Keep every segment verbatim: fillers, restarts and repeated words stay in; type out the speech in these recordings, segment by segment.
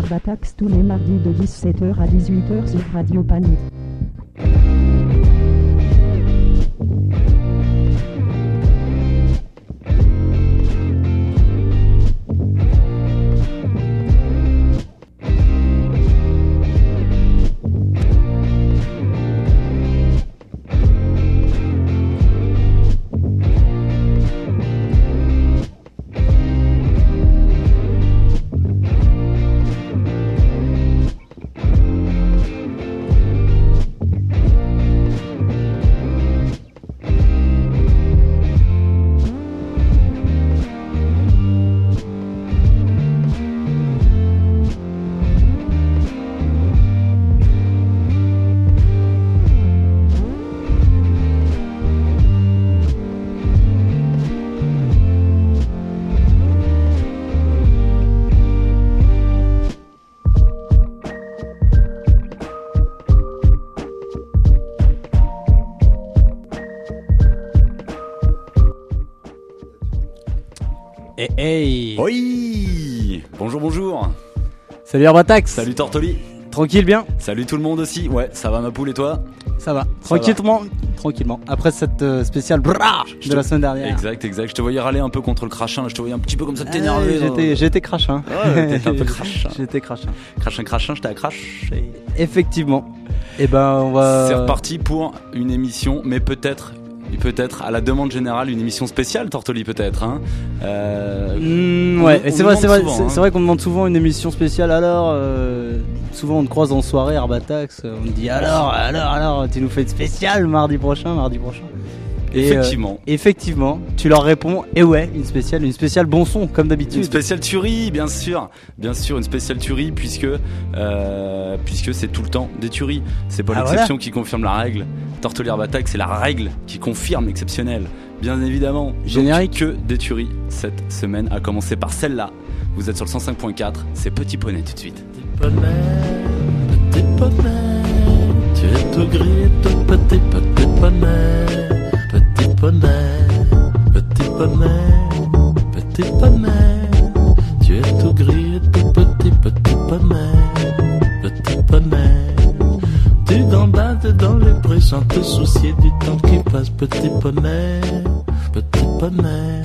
Arbatax tous les mardis de dix-sept heures à dix-huit heures sur Radio Panique. Hey, hey. Oui. Bonjour, bonjour. Salut Arbatax. Salut Tortoli. Tranquille bien. Salut tout le monde aussi. Ouais, ça va ma poule et toi? Ça va. Ça tranquillement, va. tranquillement. Après cette euh, spéciale brrr de te... la semaine dernière. Exact, exact. Je te voyais râler un peu contre le crachin. Je te voyais un petit peu comme ça t'énerver. Ah, j'étais, j'étais crachin. Ouais, t'étais un peu crachin. J'étais crachin. Crachin, crachin, j'étais à cracher. Effectivement. Et ben on va. C'est reparti pour une émission, mais peut-être. Peut-être à la demande générale une émission spéciale Tortoli peut-être hein. euh, mmh, ouais on, on c'est vrai c'est vrai souvent, c'est, hein. c'est vrai qu'on demande souvent une émission spéciale alors euh, souvent on te croise en soirée Arbatax, on te dit alors alors alors tu nous fais une spéciale mardi prochain mardi prochain et effectivement euh, effectivement tu leur réponds et ouais une spéciale une spéciale bon son comme d'habitude, une spéciale tuerie bien sûr bien sûr une spéciale tuerie puisque euh, puisque c'est tout le temps des tueries, c'est pas ah, l'exception voilà. qui confirme la règle. Tortoli Arbatax, c'est la règle qui confirme l'exceptionnel. Bien évidemment, générique que des tueries cette semaine, à commencer par celle-là. Vous êtes sur le cent cinq point quatre, c'est Petit Poney tout de suite. Petit poney, petit poney, tu es tout gris, tout petit, petit poney, petit poney, petit poney, petit poney, tu es tout gris, tout petit, petit poney, petit poney. Tu gambades dans les prés sans te soucier du temps qui passe, petit poney, petit poney.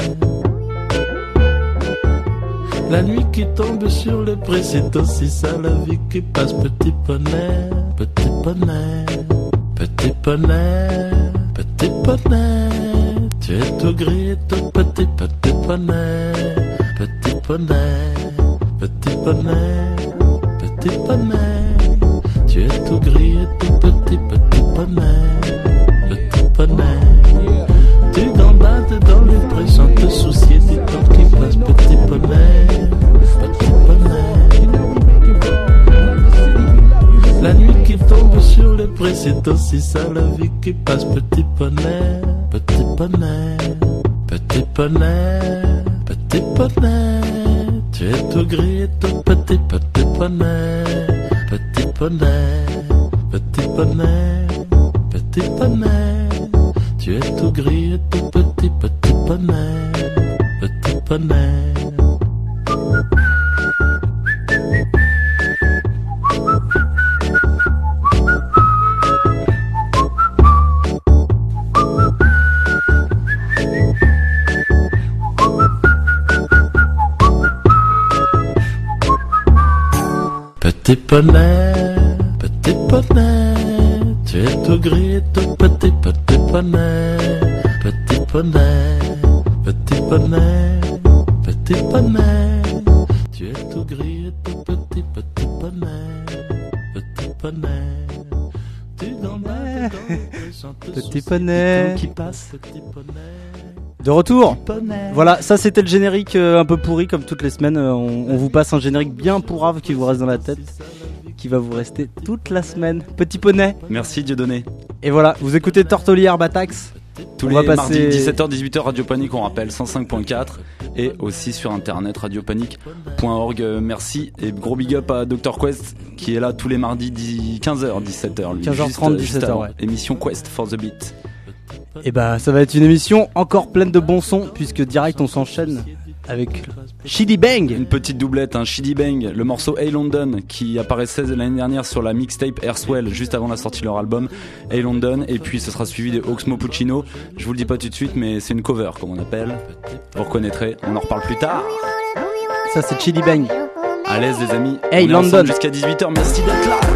La nuit qui tombe sur le pré, c'est aussi ça la vie qui passe, petit poney, petit poney, petit poney, petit poney. Tu es tout gris, tout petit, petit poney, petit poney, petit poney, petit poney. Tu es tout gris et tout petit, petit poney, petit poney. Tu gambades dans les prés sans te soucier du temps qui passe, petit poney, petit poney. La nuit qui tombe sur les prés, c'est aussi ça la vie qui passe, petit poney, petit poney, petit poney, petit poney. Tu es tout gris et tout petit, petit poney. Petit poney, petit poney, petit poney. Tu es tout gris et tout petit, petit poney, petit poney. Petit poney, petit poney, tu es tout gris et tout petit, petit poney, petit poney, petit poney, petit poney, tu es tout gris et tout petit, petit poney, petit poney. Tu gambades dans le pré sans te petit poney qui passe, petit poney. De retour. Voilà, ça c'était le générique euh, un peu pourri comme toutes les semaines. Euh, on, on vous passe un générique bien pourrave qui vous reste dans la tête, qui va vous rester toute la semaine. Petit poney. Merci Dieudonné. Et voilà, vous écoutez Tortoli Arbatax. Tous on les va passer... mardis dix-sept heures dix-huit heures Radio Panique, on rappelle cent cinq point quatre et aussi sur internet radiopanique point org. Euh, merci et gros big up à docteur Quest qui est là tous les mardis quinze heures dix-sept heures. Lui, quinze heures trente dix-sept heures ouais. Émission Quest for the Beat. Et bah ça va être une émission encore pleine de bons sons puisque direct on s'enchaîne avec Shitty Bang. Une petite doublette, un hein, Shitty Bang, le morceau Hey London qui apparaissait l'année dernière sur la mixtape Airswell juste avant la sortie de leur album Hey London, et puis ce sera suivi de Oxmo Puccino. Je vous le dis pas tout de suite, mais c'est une cover comme on appelle. Vous reconnaîtrez, on en reparle plus tard. Ça c'est Shitty Bang. À l'aise les amis. Hey on est London jusqu'à dix-huit heures, merci d'être là.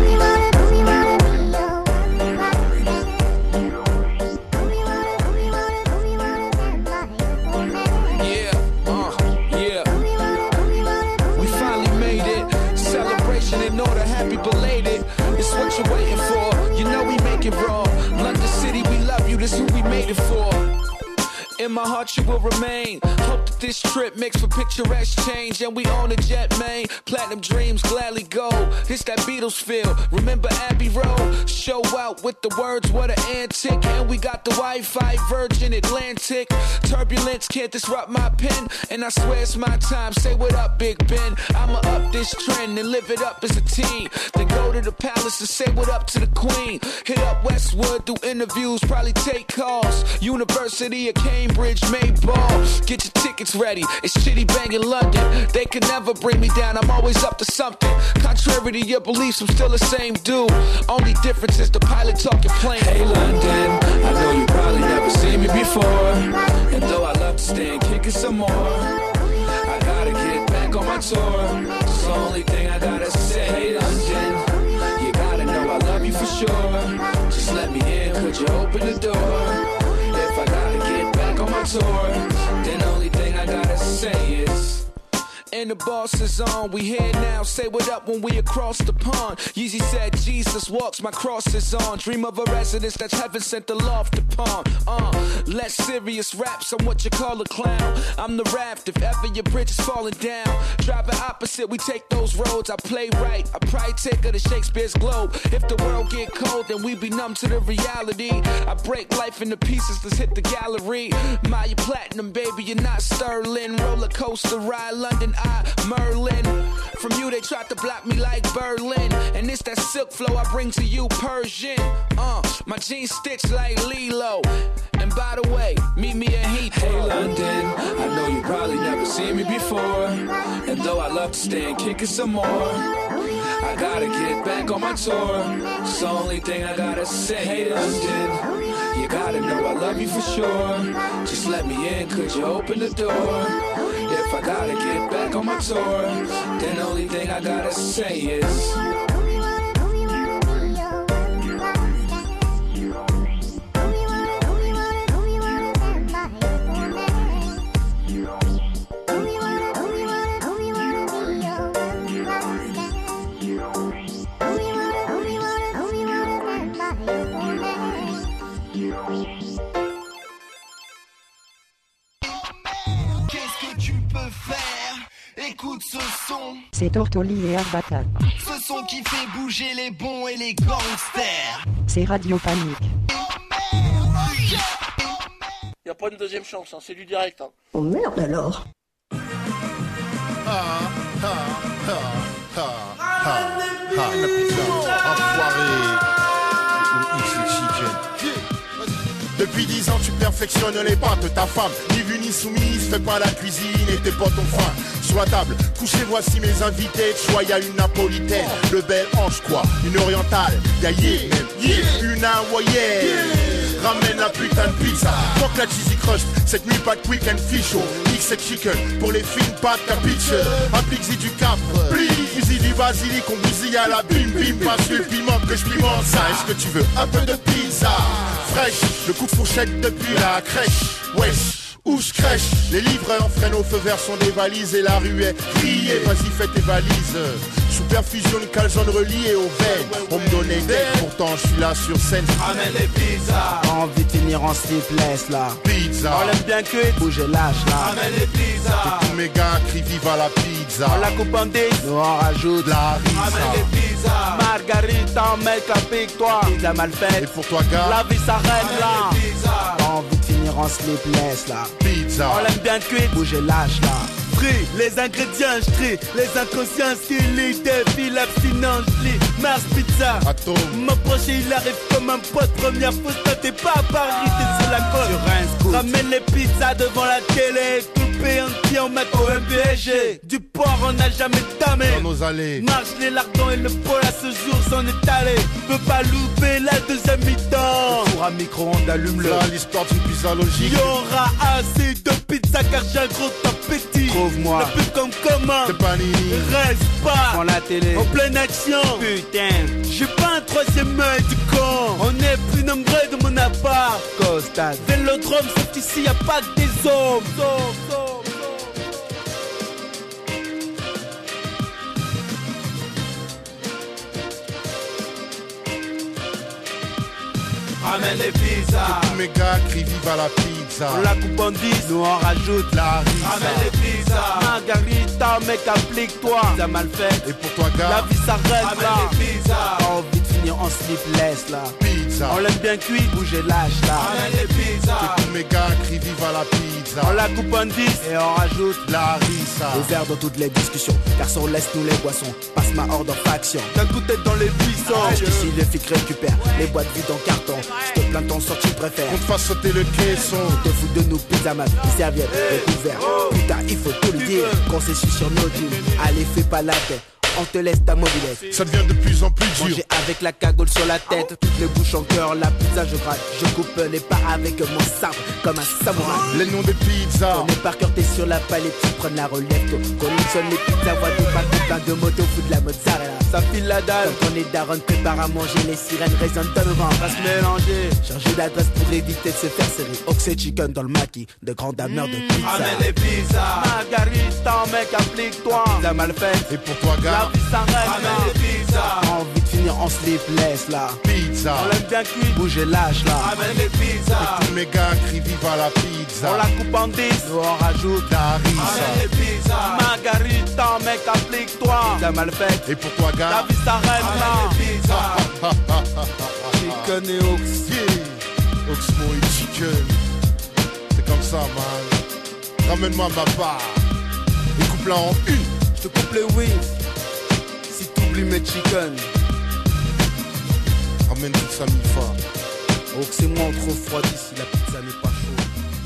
In my heart you will remain. Hope that this trip makes for picturesque change. And we own a jet, man. Platinum dreams gladly go. It's that Beatles feel. Remember Abbey Road? Show out with the words, what an antic. And we got the Wi-Fi Virgin Atlantic. Turbulence can't disrupt my pen. And I swear it's my time. Say what up, Big Ben. I'ma up this trend and live it up as a team. Then go to the palace and say what up to the queen. Hit up Westwood, do interviews, probably take calls. University of Cambridge. Bridge made ball. Get your tickets ready. It's Shitty Bang in London. They can never bring me down. I'm always up to something. Contrary to your beliefs, I'm still the same dude. Only difference is the pilot talking plain. Hey London, I know you probably never seen me before. And though I love to stay and kick it some more, I gotta get back on my tour. It's the only thing I gotta say. Hey London, you gotta know I love you for sure. Just let me in, could you open the door? If I gotta get back on my tour, then the only thing I gotta say is, and the boss is on, we here now, say what up when we across the pond. Yeezy said Jesus walks, my cross is on. Dream of a residence that's heaven sent the loft upon. Uh, less serious raps, I'm what you call a clown. I'm the raft if ever your bridge is falling down. Driving opposite, we take those roads, I play right. I probably take her to Shakespeare's Globe. If the world get cold, then we be numb to the reality. I break life into pieces, let's hit the gallery. My platinum, baby, you're not sterling. Roller coaster ride, London Eye, Merlin. From you, they tried to block me like Berlin. And it's that silk flow I bring to you, Persian. Uh, my jeans stitched like Lilo. And by the way, meet me in Heathrow. Hey London, I know you probably never seen me before. And though I love to stay and kick it some more, I gotta get back on my tour. It's the only thing I gotta say. Hey London, you gotta know I love you for sure. Just let me in, could you open the door? If I gotta get back on my tour, then the only thing I gotta say is, écoute ce son. C'est Tortoli et Arbata. Ce son qui fait bouger les bons et les gangsters. C'est Radio Panique. Y a pas une deuxième chance, hein, c'est du direct. Hein. Oh merde alors. Ah, ah, ah, ah, ah, ah, enfoiré. Depuis dix ans tu perfectionnes les pâtes de ta femme. Ni vue ni soumise, fais pas la cuisine et tes potes ont faim. Sur la table, couchez voici mes invités. De choix y'a une napolitaine, le bel ange quoi. Une orientale, y'a yeah, yeah, une hawaïenne. Yeah. Ramène la putain de pizza, fuck la cheesy crust. Cette nuit pas de week-end fish au X et chicken. Pour les films pas de capiche. Applique-y du cap, please. Du basilic, on bousille à la bim bim. Passe le piment que je pimente ça. Est-ce que tu veux un peu de pizza fraîche, le coup de fourchette depuis la crèche. Wesh, où je crèche. Les livreurs freinent au feu vert sont des valises. Et la rue est criée, vas-y fais tes valises. Sous perfusion, une calzone reliée aux veines. On me donnait d'aide, pourtant je suis là sur scène. Ramène les pizzas. Envie de finir en sleepless là. Pizza, on l'aime bien cuite, bouger lâche là. Ramène les pizzas. Et tous mes gars crient vive à la pizza. On la coupe en dix, nous on rajoute la risa. Ramène les pizzas. Margarita, mec avec toi. Pizza mal faite. Et pour toi gars, la vie s'arrête là. Pizza. Envie de finir en sleepless là. Pizza, on l'aime bien cuite, bouger lâche là. Free, les ingrédients j'trie, les inconscients skilly, défile abstinence j'lis, Mars Pizza. Atome. Mon prochain il arrive comme un pote, première fois t'es pas à Paris, t'es sur la côte. Ramène les pizzas devant la télé, tout le P entier en maths au M P S G. Du port on n'a jamais damé. Dans nos allées. Marche les lardons et le pôle à ce jour s'en est allé. Peux pas louper la deuxième mi-temps. Pour un micro-ondes allume-le. Là l'histoire d'une pizza logique. Y'aura assez de pizza car j'ai un gros appétit. Trouve-moi la pub comme commande. C'est pas nini. Reste pas Prends la télé. en pleine action. Putain. J'ai pas un troisième œil du con. On est plus nombreux de mon appart. Costade. Vélodrome, sauf qu'ici y a pas que des hommes. Sauf, sauf. Ramène les pizzas. Tous mes gars crient vive à la pizza. On la coupe en dix, nous on rajoute la risa. Ramène les pizzas. Margarita, mec, applique-toi. Pizza mal fait. Et pour toi La gars, vie s'arrête Ramène là. les pizzas. Pas envie de finir en sleepless là. pizza. On l'aime bien cuit, bouger lâche là. Ramène les pizzas. Tous mes gars crient vive à la pizza. On la coupe en dix et on rajoute La risa. le verre dans toutes les discussions. Garçon, laisse-nous les boissons. Passe ma horde en faction. D'un coup tête dans les buissons. Jusqu'ici, les flics récupèrent les boîtes vides en carton. Je te plains ton sort, tu préfères. On te fasse sauter le caisson. On te fout de nous, pizza mat, serviette, recouvert. Putain, il faut tout le dire. Consensus sur nos jeans. Allez, fais pas la tête. On te laisse ta mobilette. Ça devient de plus en plus dur. Manger avec la cagoule sur la tête. Toutes les bouches en cœur, la pizza je gratte. Je coupe les pas avec mon sabre comme un samouraï. Les noms des pizzas. On est par cœur, t'es sur la palette, tu prends la relève. Toi, collectionne les pizzas, vois tout pas plein de motos, fout de la mozzarella. Ça file la dalle. Quand on est daron, prépare à manger. Les sirènes résonnent dans nos vents. Va se mélanger. Changer d'adresse pour éviter de se faire serrer. Oxy chicken dans le maquis. De grands dameurs de pizza. Ramène les pizzas. Margarita, mec, applique-toi. Pizza mal faite. Et pour toi La gars, vie s'arrête Ramène là. les pizzas. Envie de finir en sleepless là. pizza. On l'aime bien cuit, bouger lâche là. Ramène les pizzas. Tous mes gars crient vive à la pizza. On la coupe en dix, nous on rajoute La Ramène risa. les pizzas. Margarita, mec, applique-toi. Pizza mal faite. Et pour toi La gars, vie s'arrête là. Ramène les pizzas. Chicken et Ox. yeah. Oxmo et chicken. C'est comme ça man. Ramène-moi ma part. Et coupe-la en une. Je te coupe les wings. Si t'oublies mes chicken. Ramène toute sa mi-fa. Ox et moi on trop froid si la pizza n'est pas chaude.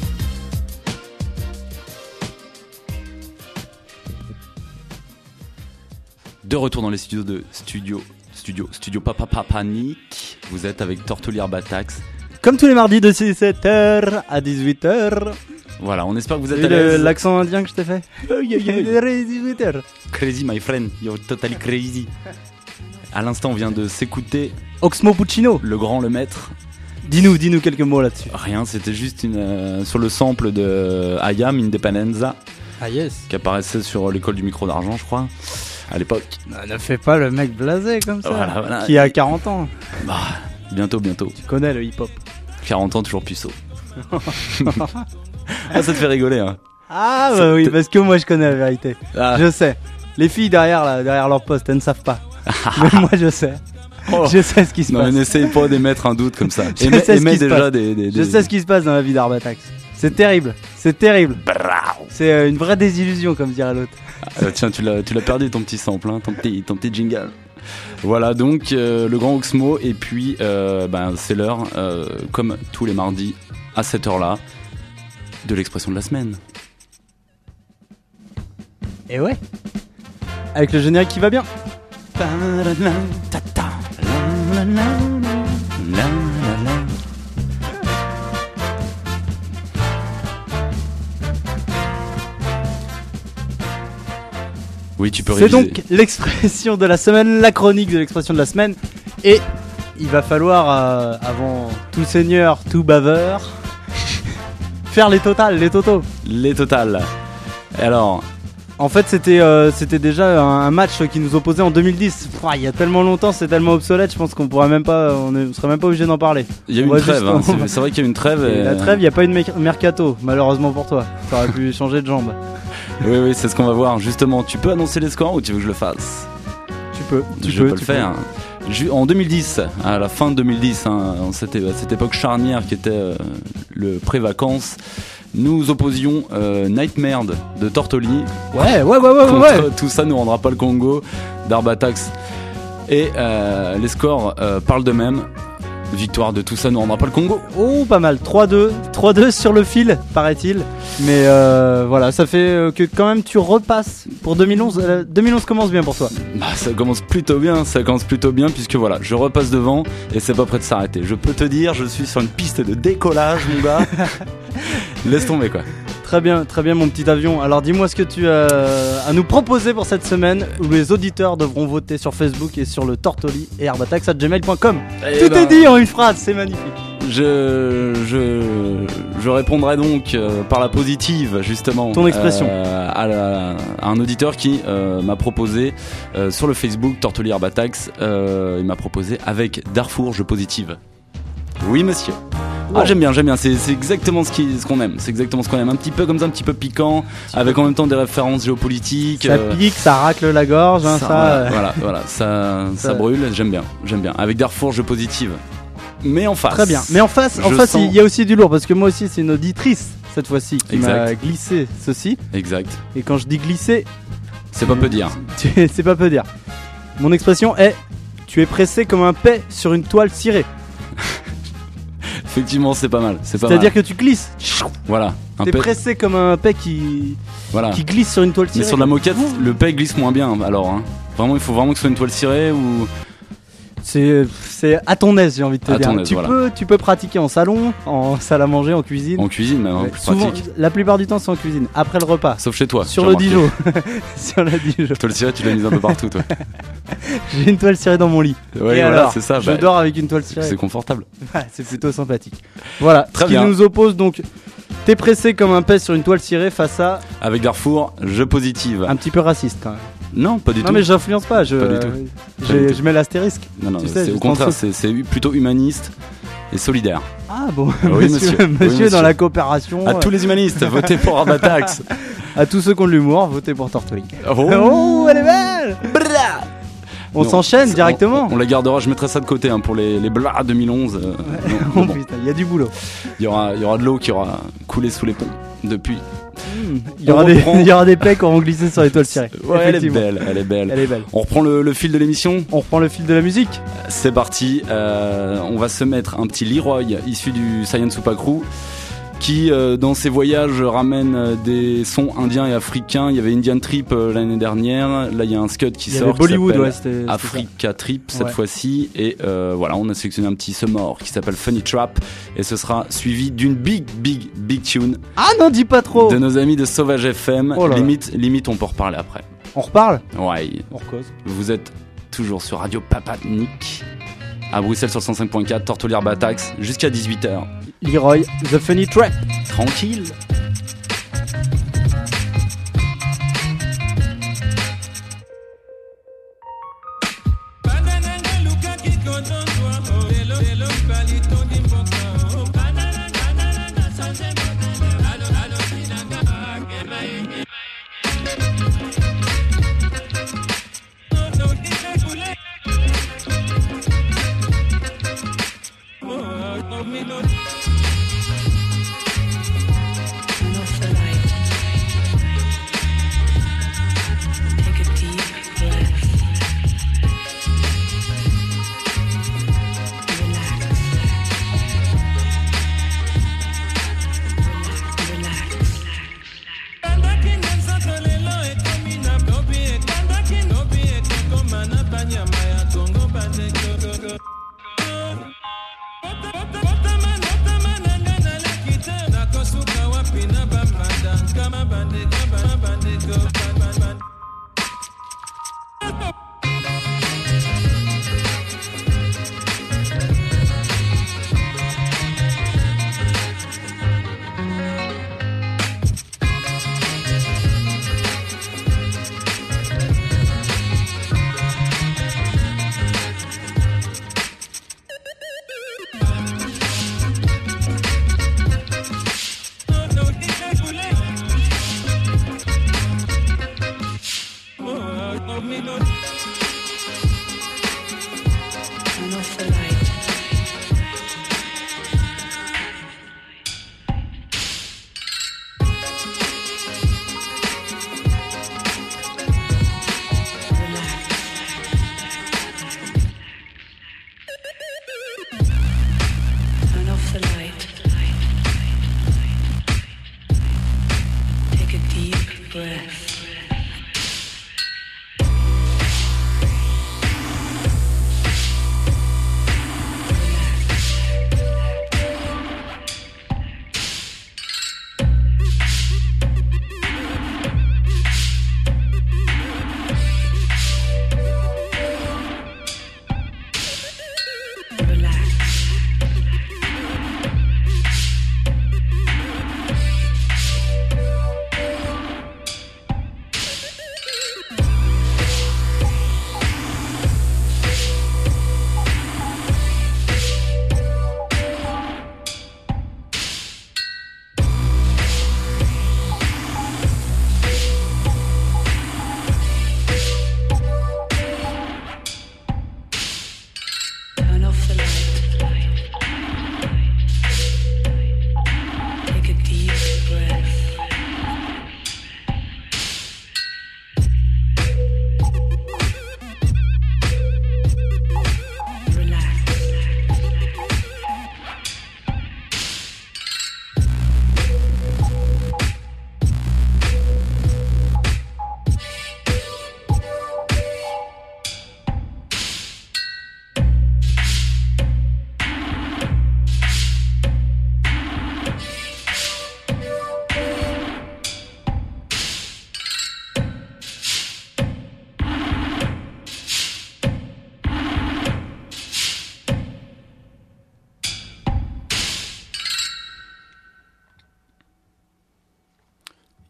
De retour dans les studios de Studio Studio Studio Papa Panic. Vous êtes avec Tortolière Batax. Comme tous les mardis de sept heures à dix-huit heures. Voilà, on espère que vous êtes Et à le- l'aise. l'accent indien que je t'ai fait. dix-huit heures. Crazy my friend, you're totally crazy. À l'instant, on vient de s'écouter Oxmo Puccino. le grand, le maître. Dis-nous, dis-nous quelques mots là-dessus. Rien, c'était juste une euh, sur le sample de I Am Independenza Ah yes. qui apparaissait sur l'école du micro d'argent, je crois, à l'époque. Bah, ne fais pas le mec blasé comme ça. Voilà, voilà. Qui a quarante ans. Bah, bientôt, bientôt. Tu connais le hip-hop. quarante ans, toujours puceau. Ah, ça te fait rigoler, hein. Ah bah oui, parce que moi je connais la vérité. Ah. Je sais. Les filles derrière là, derrière leur poste, elles ne savent pas. Mais moi je sais. Oh. Je sais ce qui se Non, mais passe. n'essaye pas d'émettre un doute comme ça. Je Émets, sais ce émets qui se déjà passe. des, des, Je des- sais ce qui se passe dans la vie d'Arbatax. C'est terrible. C'est terrible. C'est euh, une vraie désillusion comme dirait l'autre. Ah, tiens, tu l'as, tu l'as perdu ton petit sample, hein, ton petit, ton petit jingle. Voilà donc euh, le grand Oxmo et puis euh, ben, c'est l'heure, euh, comme tous les mardis à cette heure-là, de l'expression de la semaine. Et ouais. Avec le générique qui va bien. Oui, tu peux C'est réviser. donc l'expression de la semaine, la chronique de l'expression de la semaine. Et il va falloir, euh, avant tout seigneur, tout baveur, faire les totales, les totaux. Les totales. Et alors, En fait, c'était euh, c'était déjà un, un match qui nous opposait en deux mille dix. Pouah, il y a tellement longtemps, c'est tellement obsolète, je pense qu'on pourrait même pas, on, est- on serait même pas obligé d'en parler. il y a eu On une va trêve, juste- hein, on c'est, va- c'est vrai qu'il y a eu une trêve. Et Et, la trêve, il n'y a pas eu de mec- mercato, malheureusement pour toi. Ça aurait pu changer de jambe. Oui, oui, c'est ce qu'on va voir. Justement, tu peux annoncer les scores ou tu veux que je le fasse? Tu peux, tu je peux, peux le tu faire. Ju- En deux mille dix, à la fin de deux mille dix, hein, en cette, à cette époque charnière qui était euh, le pré-vacances, nous opposions euh, Nightmare de Tortoli. Ouais, ouais, ouais, ouais, ouais, contre ouais. Tout ça ne rendra pas le Congo d'Arbatax. Et euh, les scores euh, parlent d'eux-mêmes. victoire de Tout ça nous rendra pas le Congo. Oh, pas mal. trois deux. trois deux sur le fil, paraît-il. Mais euh, voilà, ça fait euh, que quand même tu repasses pour deux mille onze. Euh, deux mille onze commence bien pour toi. Bah, ça commence plutôt bien, ça commence plutôt bien puisque voilà, je repasse devant et c'est pas prêt de s'arrêter. Je peux te dire, je suis sur une piste de décollage, mon gars. Laisse tomber quoi. Très bien, très bien mon petit avion. Alors dis-moi ce que tu as à nous proposer pour cette semaine où les auditeurs devront voter sur Facebook et sur le tortoli et herbatax arobase gmail point com. Et Tout ben, est dit en une phrase, c'est magnifique. Je, je, je répondrai donc euh, par la positive justement. Ton expression. euh, à, la- à un auditeur qui euh, m'a proposé euh, sur le Facebook Tortoli Herbatax, euh, il m'a proposé avec Darfour, je positive. Oui monsieur. Ah, j'aime bien, j'aime bien, c'est, c'est exactement ce, qui, ce qu'on aime, c'est exactement ce qu'on aime, un petit peu comme ça, un petit peu piquant, avec en même temps des références géopolitiques. Ça euh, pique, ça racle la gorge, hein, ça. ça, voilà, euh, voilà, voilà, ça, ça Ça- brûle, j'aime bien, j'aime bien. Avec Darfour, je positive. Mais en face. Très bien. Mais en face, en Je face, sens- il y a aussi du lourd parce que moi aussi, c'est une auditrice cette fois-ci qui Exact. m'a glissé ceci. Exact. Et quand je dis glisser, C'est pas peu dire. tu- c'est pas peu dire. Mon expression est tu es pressé comme un paix sur une toile cirée. Effectivement, c'est pas mal. C'est pas C'est-à-dire mal. que tu glisses. Voilà. Un T'es pet- pressé comme un paix qui, Voilà. qui glisse sur une toile cirée. Mais sur de la moquette, le paix glisse moins bien. Alors, hein. Vraiment, il faut vraiment que ce soit une toile cirée ou. C'est, c'est à ton aise, j'ai envie de te À dire. ton aise, tu, voilà. peux, tu peux pratiquer en salon, en salle à manger, en cuisine. En cuisine, même, hein, Ouais, plus souvent, pratique. la plupart du temps, c'est en cuisine. Après le repas. Sauf chez toi. Sur j'ai le remarqué. Dijon. Sur le Dijon. Toile cirée, tu l'as mise un peu partout, toi. J'ai une toile cirée dans mon lit. Ouais, Et voilà, alors, c'est ça. Je bah, dors avec une toile cirée. c'est confortable. Ouais, c'est plutôt sympathique. Voilà, Très ce qui bien. nous oppose donc. T'es pressé comme un paix sur une toile cirée face à Avec Darfour, je positive. un petit peu raciste quand même. Non, pas du Non tout. mais j'influence pas, je, Pas du tout. euh, Pas j'ai- du tout. je mets l'astérisque. Non, non, tu sais, c'est au juste en contraire, dessous. c'est, c'est plutôt humaniste et solidaire. Ah bon, Ah oui, monsieur, monsieur. Oui, monsieur monsieur. dans la coopération. À euh, tous les humanistes, votez pour Herbatax. à tous ceux qui ont de l'humour, votez pour Tortoli. Oh, Oh, elle est belle. On Non, s'enchaîne c'est- directement. On, on la gardera, je mettrai ça de côté hein, pour les, les blas deux mille onze. euh, non, mais Oh bon, putain, il y a du boulot. il y aura, il y aura de l'eau qui aura coulé sous les ponts depuis. Il y aura On des, reprend. il y aura des pecs qui auront glissé sur les toiles cirées. Ouais, elle est Effectivement. belle, elle est belle. Elle est belle. On reprend le, le fil de l'émission. On reprend le fil de la musique. C'est parti. euh, on va se mettre un petit Leroy issu du Saiyan Super Crew qui, euh, dans ses voyages, ramène euh, des sons indiens et africains. Il y avait Indian Trip euh, l'année dernière. Là, il y a un scud qui Il y sort. avait Bollywood, qui ouais, s'appelle c'était. c'était Africa Trip cette Ouais. fois-ci. Et euh, voilà, on a sélectionné un petit summer qui s'appelle Funny Trap. Et ce sera suivi d'une big, big, big tune ça. Ah non, dis pas trop. de nos amis de Sauvage F M. Oh là là. limite, limite, on peut en reparler après. On reparle. Ouais. On recose. Vous êtes toujours sur Radio Papatnik à Bruxelles sur le cent cinq point quatre, Tortoli Herbatax, jusqu'à dix-huit heures. Leroy, The Funny Trap. Tranquille.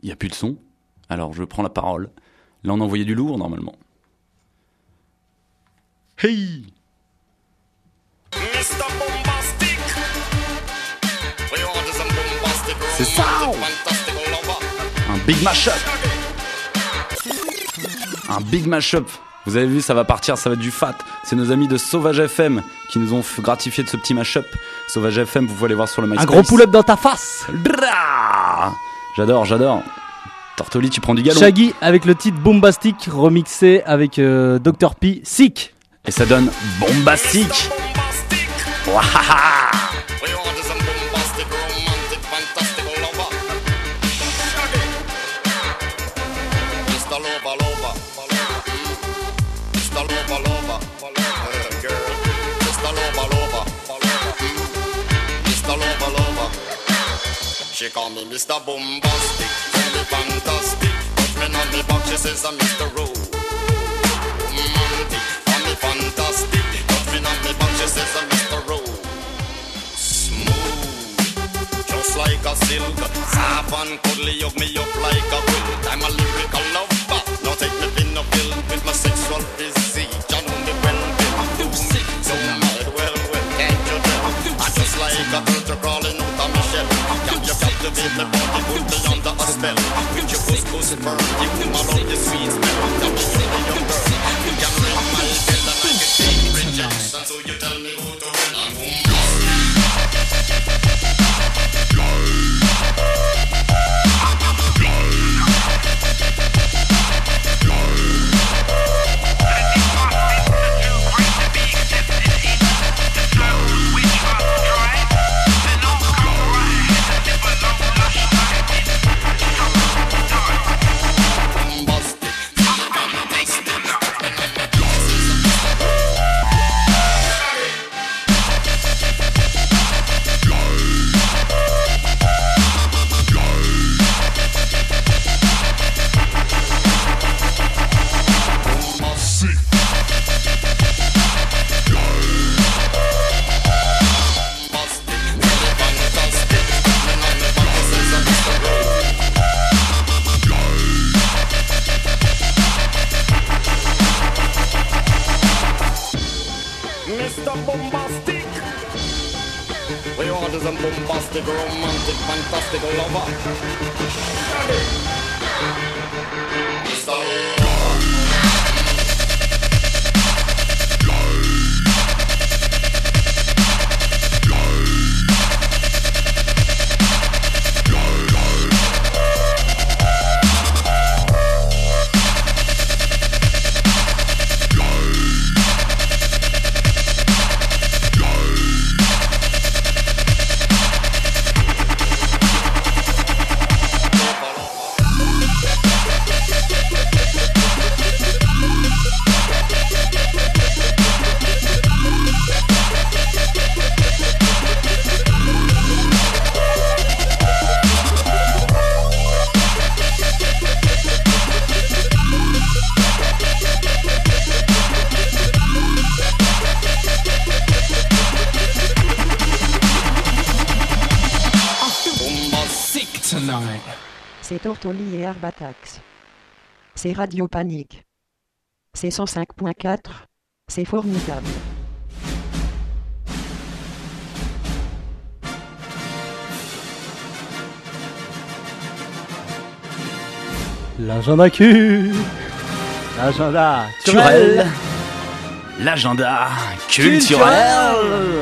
il y a plus de son. Alors je prends la parole. Là on a envoyé du lourd normalement. Hey! C'est ça! Un big mashup! Un big mashup! Vous avez vu, ça va partir, ça va être du fat. C'est nos amis de Sauvage F M qui nous ont gratifié de ce petit mashup. Sauvage F M, vous pouvez aller voir sur le MySpace. Un gros pull-up dans ta face. J'adore, j'adore. Tortoli, tu prends du galon. Shaggy avec le titre Bombastic remixé avec euh, docteur P, Sick. Et ça donne Bombastic. Wahaha. She call me Mister Bombastic, tell me fantastic. Touch me on the back, she says I'm Mister Romantic, call me fantastic. Touch me on the back, she says I'm Mister Rowe. Smooth, just like a silk. Soft and cuddly, hug me up like a quilt. I'm a lyrical lover, now take me pin a pill with my sexual physique. You know me well, well, I'm too sick, so mad, well, well, can't you tell? I'm just like a turtle crawling out of my shell. You captivate my body, put me under a spell. With your couscous burn, you know I love your sweet smell. Got me feeling your girl. You can ring my bell and I can take rejection. So you tell me who to run and who bombastic, romantic, fantastic lover. Mister C'est Tortoli et Herbatax. C'est Radio Panique. C'est cent cinq point quatre. C'est formidable. L'agenda Q. L'agenda culturel. L'agenda culturel.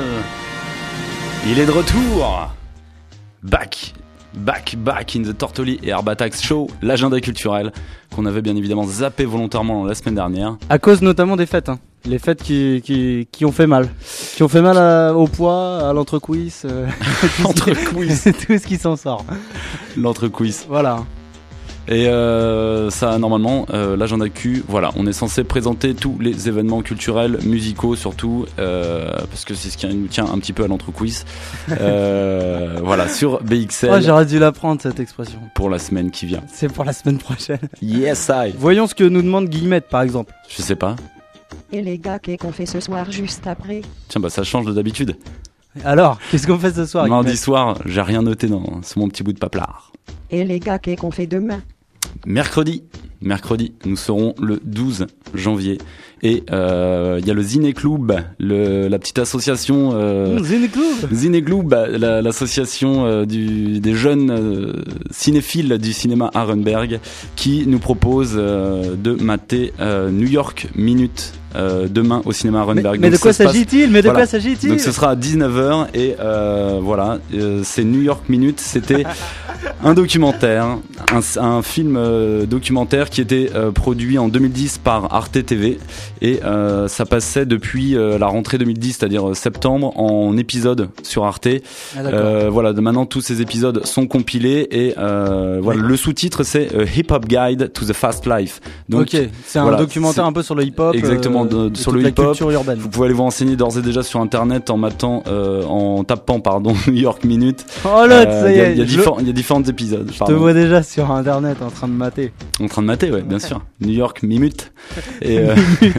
Il est de retour. Back. Back, back in the Tortoli et Herbatax Show, l'agenda culturel qu'on avait bien évidemment zappé volontairement la semaine dernière. À cause notamment des fêtes, hein. Les fêtes qui, qui, qui ont fait mal. Qui ont fait mal à, au poids, à l'entrecuisse. Euh, l'entrecuisse. C'est tout ce qui s'en sort. L'entrecuisse. Voilà. Et euh, ça, normalement, euh, l'agenda Q, voilà, on est censé présenter tous les événements culturels, musicaux surtout, euh, parce que c'est ce qui nous tient un petit peu à l'entrecuisse. Euh, voilà, sur B X L. Oh, j'aurais dû l'apprendre cette expression. Pour la semaine qui vient. C'est pour la semaine prochaine. Yes, I. Voyons ce que nous demande Guillemette, par exemple. Je sais pas. Et les gars, qu'est-ce qu'on fait ce soir juste après? Tiens, bah ça change de d'habitude. Alors, qu'est-ce qu'on fait ce soir? Mardi soir, j'ai rien noté dans, sur mon petit bout de paplard. Et les gars, qu'est-ce qu'on fait demain? Mercredi, mercredi, nous serons le douze janvier et il euh, y a le Zine Club, le, la petite association euh, Zine Club, Zine Club, la, l'association euh, du, des jeunes euh, cinéphiles du cinéma Arenberg, qui nous propose euh, de mater euh, New York Minute. Euh, demain au cinéma Arenberg. Mais, mais de quoi s'agit-il Mais de voilà. quoi s'agit-il Donc ce sera à dix-neuf heures et euh, voilà, euh, c'est New York Minute. C'était un documentaire, un, un film euh, documentaire qui était euh, produit en deux mille dix par Arte T V et euh, ça passait depuis euh, la rentrée deux mille dix, c'est-à-dire septembre, en épisodes sur Arte. Ah, euh, voilà, de maintenant tous ces épisodes sont compilés et euh, voilà, le sous-titre c'est euh, Hip Hop Guide to the Fast Life. Donc ok, c'est voilà, un documentaire c'est... un peu sur le hip-hop. Exactement. Euh... De, de sur le hip-hop, vous pouvez aller vous renseigner d'ores et déjà sur internet en matant, euh, en tapant pardon New York Minute. Oh là, ça y est, il y a, diffé- il y a différents épisodes. Je pardon. te vois déjà sur internet en train de mater. En train de mater, ouais, bien sûr. New York Minute. Et euh,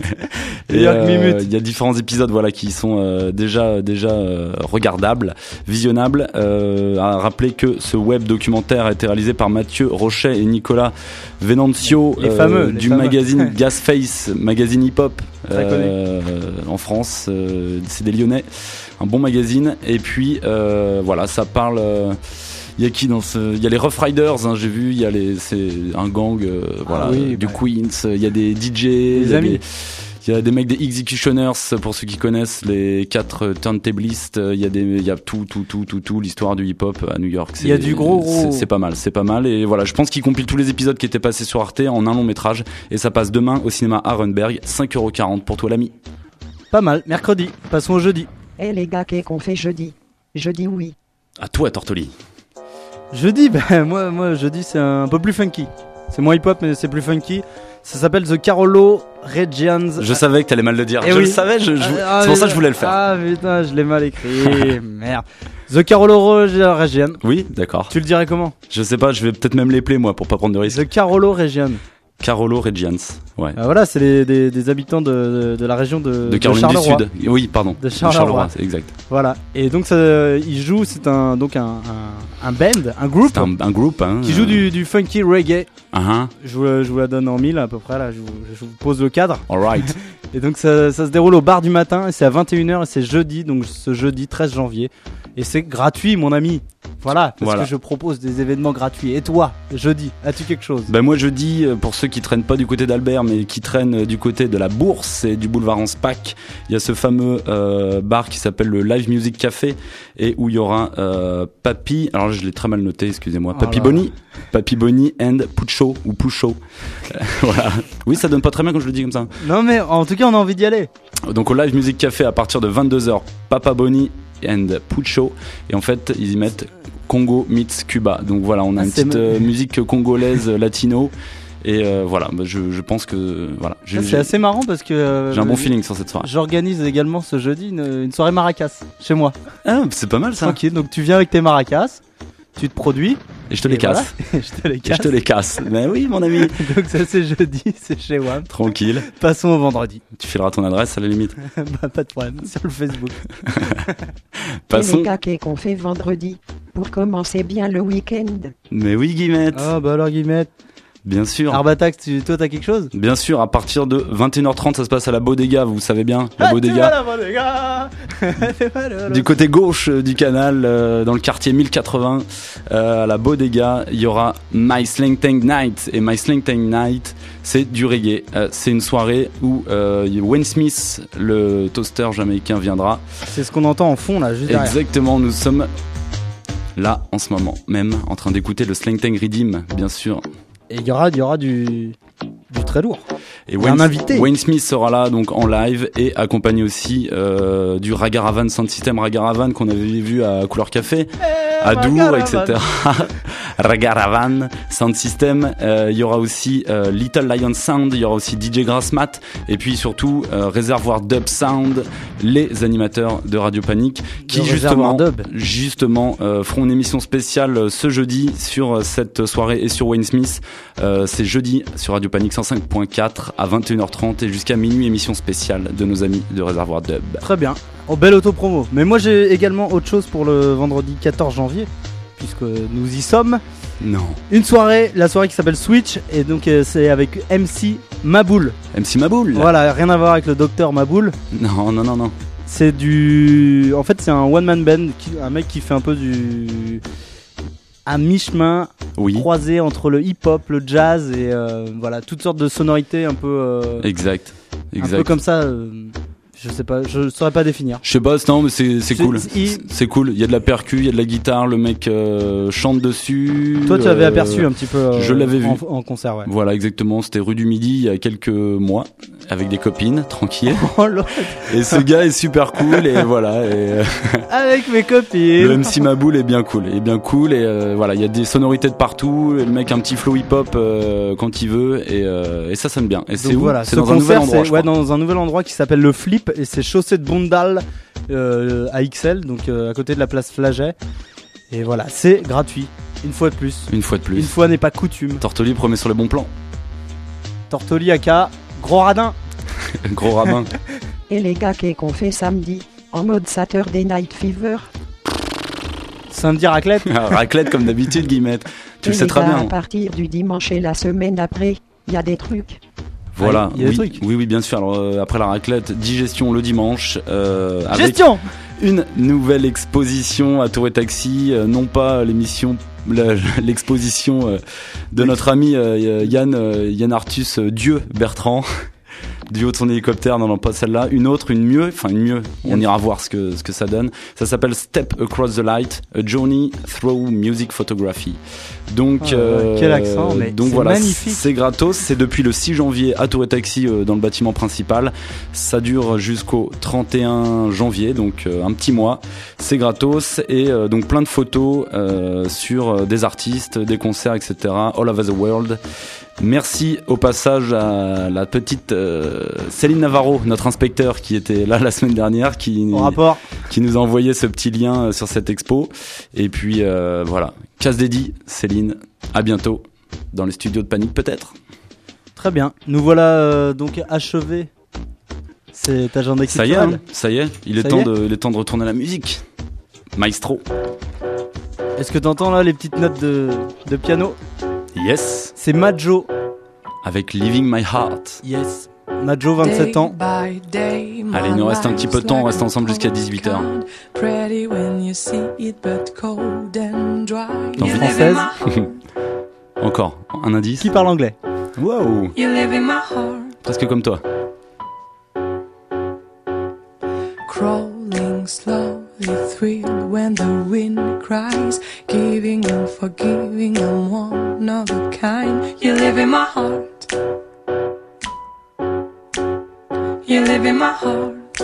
New York euh, Minute. Il y a différents épisodes, voilà, qui sont euh, déjà déjà euh, regardables, visionnables. Euh, à rappeler que ce web documentaire a été réalisé par Mathieu Rochet et Nicolas Venancio, les fameux, euh, les du fameux. magazine Gasface, magazine hip-hop. Euh, en France, euh, c'est des Lyonnais, un bon magazine. Et puis euh, voilà, ça parle. Il euh, y a qui dans ce Il y a les Rough Riders, hein, j'ai vu. Il y a les, c'est un gang, euh, voilà, ah oui, du bah, Queens. Il y a des D J, il y a des, il y a des mecs des Executioners, pour ceux qui connaissent les quatre turntablistes. Il y a des, il y a tout, tout, tout, tout, tout l'histoire du hip-hop à New York. Il y a du gros, gros. C'est, c'est pas mal, c'est pas mal. Et voilà, je pense qu'ils compilent tous les épisodes qui étaient passés sur Arte en un long métrage. Et ça passe demain au cinéma Arenberg, cinq euros quarante pour toi l'ami. Pas mal. Mercredi. Passons au jeudi. Eh les gars, qu'est-ce qu'on fait jeudi? Jeudi oui. À toi Tortoli. Jeudi, ben moi, moi jeudi c'est un peu plus funky. C'est moins hip-hop mais c'est plus funky. Ça s'appelle The Carolo Reggians. Je savais que t'allais mal le dire. Et je oui. le savais, je, je... Ah, c'est pour ça que je voulais le faire. Ah putain, je l'ai mal écrit. Merde. The Carolo Reggian. Oui, d'accord. Tu le dirais comment? Je sais pas, je vais peut-être même l'épeler moi pour pas prendre de risque. The Carolo Reggian. Carolo Reggians, ouais. Ah, voilà, c'est les, des, des habitants de, de, de la région de, de Caroline de du Sud. Oui, pardon. De Charleroi. De Charleroi, c'est exact. Voilà. Et donc ça, ils jouent, c'est un donc un, un, un band, un groupe. C'est un, un groupe, hein. Qui joue du, du funky reggae. Uh-huh. Je, vous, je vous la donne en mille à peu près là. Je vous, je vous pose le cadre. Alright. Et donc ça, ça se déroule au bar du matin et c'est à vingt et une heures et c'est jeudi, donc ce jeudi treize janvier. Et c'est gratuit, mon ami. Voilà, parce voilà. que je propose des événements gratuits. Et toi, jeudi, as-tu quelque chose? Ben moi jeudi, pour ceux qui traînent pas du côté d'Albert, mais qui traînent du côté de la Bourse et du boulevard Anspach, il y a ce fameux euh, bar qui s'appelle le Live Music Café et où il y aura euh, Papy, alors je l'ai très mal noté, excusez-moi, oh Papy Bonnie, Papy Bonnie and Pucho ou Pucho. Euh, voilà. Oui, ça donne pas très bien quand je le dis comme ça. Non mais en tout cas, on a envie d'y aller. Donc au Live Music Café à partir de vingt-deux heures, Papa Bonnie and Pucho, et en fait ils y mettent Congo meets Cuba. Donc voilà, on a ah, une petite euh, musique congolaise latino. Et euh, voilà, bah, je, je pense que voilà. J'ai, ah, c'est j'ai, assez marrant parce que euh, j'ai un bon feeling sur cette soirée. J'organise également ce jeudi une, une soirée maracas chez moi. Ah, c'est pas mal ça. Tranquille, donc tu viens avec tes maracas, tu te produis. Et je te les et casse. Voilà. je te les casse. Et je te les casse. Ben oui, mon ami. Donc ça c'est jeudi, c'est chez W A M. Tranquille. Passons au vendredi. Tu fileras ton adresse à la limite. Bah pas de problème, sur le Facebook. Passons. Et les gars, qu'est-ce qu'on fait vendredi pour commencer bien le week-end? Mais oui, Guillemette. Ah bah alors Guillemette. Bien sûr. Arbatax, tu, toi t'as quelque chose? Bien sûr, à partir de vingt et une heures trente, ça se passe à la Bodega, vous savez bien, la ah, Bodega. La Bodega. Du côté gauche euh, du canal, euh, dans le quartier mille quatre-vingts, euh, à la Bodega, il y aura My Slang Tank Night. Et My Slang Tank Night, c'est du reggae. Euh, c'est une soirée où euh, Wayne Smith, le toaster jamaïcain, viendra. C'est ce qu'on entend en fond là, juste derrière. Exactement, nous sommes là en ce moment même en train d'écouter le Slang Tank Redeem, bien sûr. Et il y aura, il y aura du, du très lourd. Et Wayne, un invité. Wayne Smith sera là donc en live et accompagné aussi euh, du Ragaravan Sound System Ragaravan qu'on avait vu à Couleur Café, eh, à Dour, et cetera. Ragaravan Sound System. Euh, il y aura aussi euh, Little Lion Sound, il y aura aussi D J Grassmat et puis surtout euh, Réservoir Dub Sound, les animateurs de Radio Panique qui le justement, justement euh, feront une émission spéciale ce jeudi sur cette soirée et sur Wayne Smith. Euh, c'est jeudi sur Radio Panique cent cinq point quatre à vingt et une heures trente et jusqu'à minuit, émission spéciale de nos amis de Réservoir Dub. Très bien, oh, belle auto-promo. Mais moi j'ai également autre chose pour le vendredi quatorze janvier, puisque nous y sommes. Non. Une soirée, la soirée qui s'appelle Switch, et donc euh, c'est avec M C Maboul. M C Maboul. Voilà, rien à voir avec le docteur Maboul. Non, non, non, non. C'est du... En fait, c'est un one-man band, qui... un mec qui fait un peu du... à mi-chemin, oui. croisé entre le hip-hop, le jazz et euh, voilà, toutes sortes de sonorités un peu... Euh... Exact. Exact. Un peu comme ça... Euh... Je sais pas, je saurais pas définir. Je sais pas, non, mais c'est, c'est, c'est cool. Il... C'est cool. Il y a de la percu, il y a de la guitare, le mec euh, chante dessus. Toi, tu l'avais euh, aperçu un petit peu. Euh, je l'avais vu en, en concert, ouais. Voilà, exactement. C'était rue du Midi il y a quelques mois, avec des copines, tranquille. Oh l'autre. Et ce gars est super cool et voilà. Et, avec mes copines. Le M C Maboul est bien cool, est bien cool et euh, voilà, il y a des sonorités de partout. Le mec a un petit flow hip-hop euh, quand il veut et, euh, et ça sonne bien. Et donc c'est où voilà, c'est ce dans concert, un nouvel endroit. C'est, ouais, dans un nouvel endroit qui s'appelle le Flip et c'est chaussée de Bondal euh, à X L, donc euh, à côté de la place Flaget. Et voilà, c'est gratuit. Une fois de plus. Une fois de plus. Une fois n'est pas coutume. Tortoli promet sur les bons plans. Tortoli aka Gros Radin. Gros rabbin. Et les gars qu'est qu'on fait samedi en mode Saturday Night Fever. Samedi raclette. Raclette comme d'habitude, Guillemette. Tu et le sais les très gars, bien. À partir du dimanche et la semaine après, il y a des trucs. Voilà, il y a oui, des trucs. oui, oui, bien sûr. Alors, euh, après la raclette, digestion le dimanche. Euh, avec Gestion. Une nouvelle exposition à Tour et Taxi, euh, non pas l'émission, la, l'exposition euh, de notre ami euh, Yann, euh, Yann Arthus euh, Dieu Bertrand. Du haut de son hélicoptère, non, non, pas celle-là. Une autre, une mieux, enfin une mieux. On ira voir ce que ce que ça donne. Ça s'appelle Step Across the Light, a Journey Through Music Photography. Donc, oh, euh, quel accent, mais donc c'est voilà, magnifique. c'est gratos. C'est depuis le six janvier à Tour et Taxi euh, dans le bâtiment principal. Ça dure jusqu'au trente et un janvier, donc euh, un petit mois. C'est gratos et euh, donc plein de photos euh, sur euh, des artistes, des concerts, et cetera. All over the world. Merci au passage à la petite euh, Céline Navarro, notre inspecteur qui était là la semaine dernière, qui, Au rapport. qui nous a envoyé ce petit lien sur cette expo. Et puis euh, voilà, casse dédié, Céline, à bientôt dans les studios de Panique peut-être. Très bien, nous voilà euh, donc achevés cet agenda Ça y est, exceptionnel. hein, ça y est, il est, Ça y temps est de, il est temps de retourner à la musique. Maestro. Est-ce que t'entends là les petites notes de, de piano? Yes. C'est Majo. Avec Living My Heart. Yes. Majo, vingt-sept ans. Allez, il nous reste un petit peu de temps, on reste ensemble jusqu'à dix-huit heures. En française. Encore, un indice. Qui parle anglais? Wow. Presque comme toi. Crawling slowly thrill when the wind cries, giving and forgiving, I'm one of a kind. You live in my heart. You live in my heart.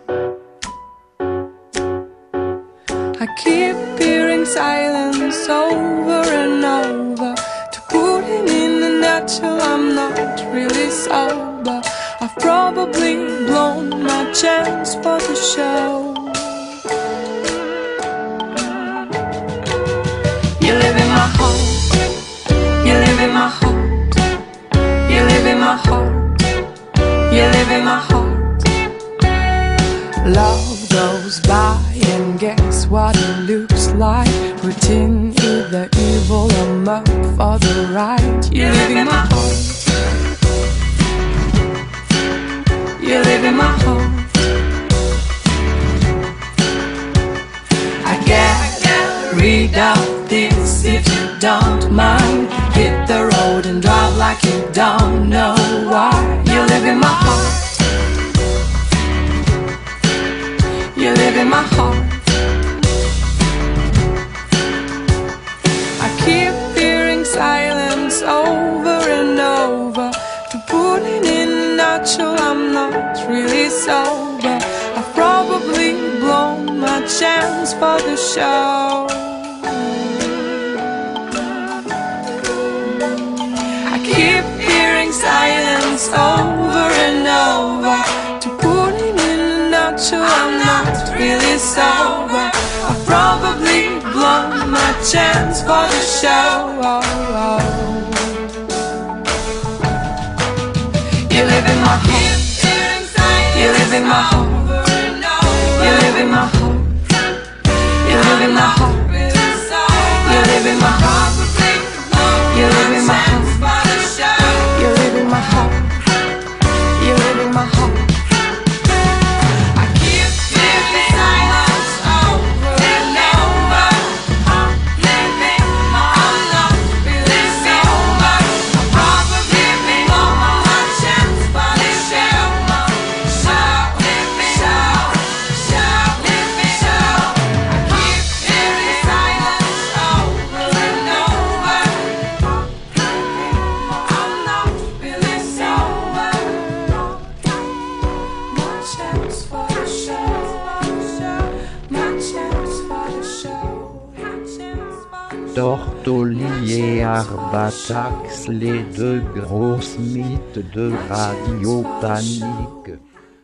I keep hearing silence over and over. To put it in a nutshell, I'm not really sober. I've probably blown my chance for the show. You live in my heart. You live in my heart. You live in my heart. You live in my heart. Love goes by and guess what it looks like. Routine, either evil or muck for the right. You live in my heart. You live in my heart. I get rid of this if you don't mind. Hit the road and drive like you don't know why. You live in my heart. You live in my heart. I keep hearing silence over and over. To put it in a nutshell, I'm not really sober. I've probably blown my chance for the show. I keep hearing silence over and over. To put it in a nutshell, I'm not really sober. I've probably blown my chance for the show. You live in my heart. You live in my heart. You live in my heart. You live in my heart. You live in my heart. Tortoli et Arbatax, les deux grosses mythes de Radio Panique.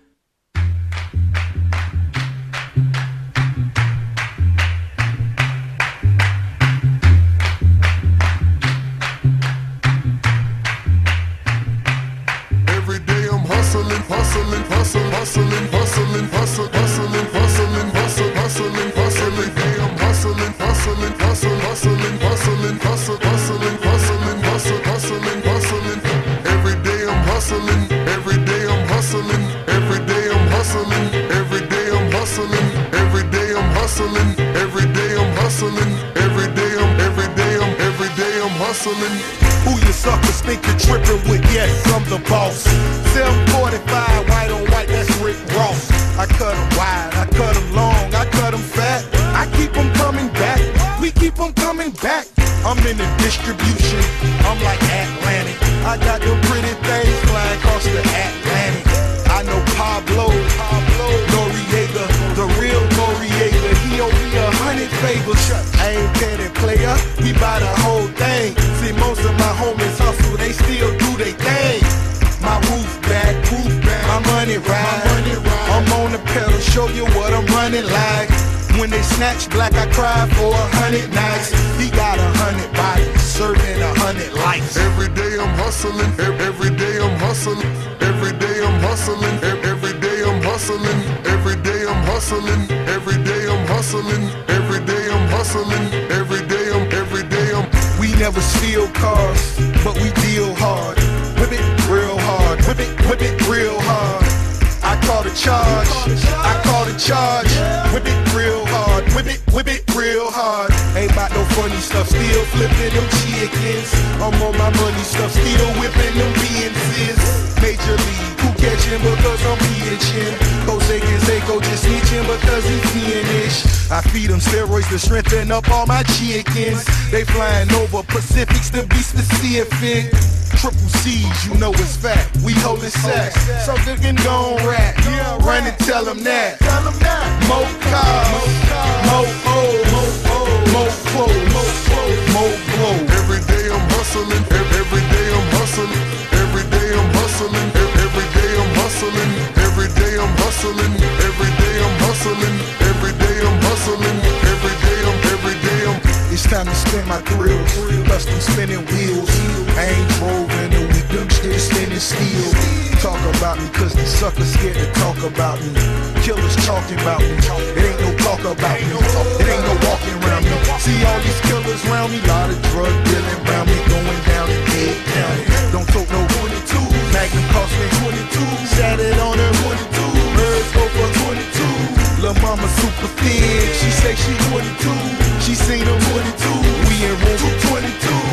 Who you suckers think you're tripping with? Yes, I'm the boss. seven forty-five, white on white, that's Rick Ross. I cut them wide, I cut them long, I cut them fat. I keep them coming back, we keep them coming back. I'm in the distribution, I'm like Atlantic. I got them pretty things flying across the Atlantic. I know Pablo, Pablo Noriega, the real Noriega. He owe me a hundred favors. I ain't petty player, we buy the whole thing. See, most of my homies hustle, they still do they thing. My roof back, roof back, my money ride. My money ride. I'm on the pedal, show you what I'm running like. When they snatch black, I cry for a hundred nights. He got a hundred bodies, serving a hundred lives. Every day I'm hustling, every day I'm hustling, every day I'm hustling, every day I'm hustling, every day I'm hustling, every day I'm hustling, every day I'm hustling, every day I'm, every day I'm. We never steal cars, but we deal hard. Whip it real hard, whip it, whip it real hard. I call the charge, I call the charge. Whip it real hard, whip it, whip it real hard. Ain't about no funny stuff, still flipping them chickens. I'm on my money stuff, still whipping them B N Cs. Major league, who catching because I'm pitching. Jose Canseco just snitching because he's fiendish. I feed them steroids to strengthen up all my chickens. They flying over Pacifics to be specific. Triple C's, you know it's fat. We holding sacks, so they can go on rap. Run and tell them that. More cars, more O's, more clothes, more blow. Every day I'm hustling, every day I'm hustling, every day I'm hustling, every day I'm hustling, every day I'm hustling, every day I'm hustling, every day I'm hustling, every day I'm, every day I'm. It's time to spin my thrills, custom spinning wheels. I ain't drove in a week, them shit spinning steel. Talk about me cause these suckers scared to talk about me. Killers talking about me, it ain't no talk about me. It ain't no walking around me. See all these killers around me, lot of drug dealing around me, going down in Dade County. Don't talk no twenty-two, Magnum cost me twenty-two. Sat it on her twenty-two, birds go for twenty-two. Lil' mama super thin, she say she twenty-two. She seen them twenty-two, we in room two twenty-two.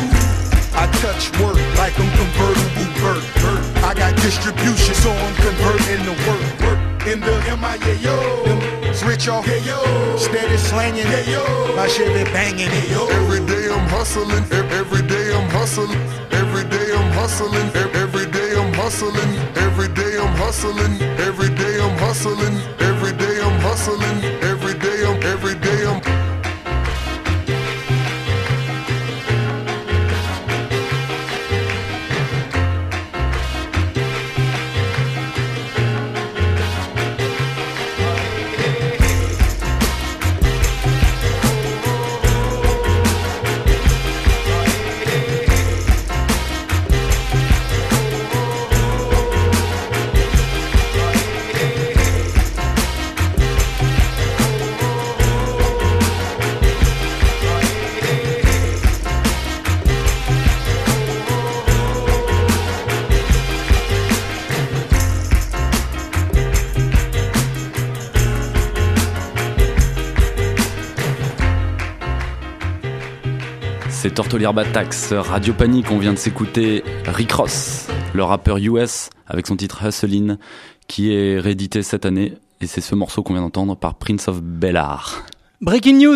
I touch work like I'm convertible Burt. I got distribution, so I'm converting the work. In the M I A yo, it's rich off, yeah, yo. Steady slanging, yeah, yo. My Chevy banging, yeah, yo. Every day I'm hustling, every day I'm hustling, every day I'm hustling, every day I'm hustling, every day I'm hustling, every day I'm hustling, every day I'm hustling, every day I'm, every day I'm. C'est Tortolière Batax, Radio Panique. On vient de s'écouter Rick Ross, le rappeur U S, avec son titre Hustlin', qui est réédité cette année. Et c'est ce morceau qu'on vient d'entendre par Prince of Bel-Air. Breaking news.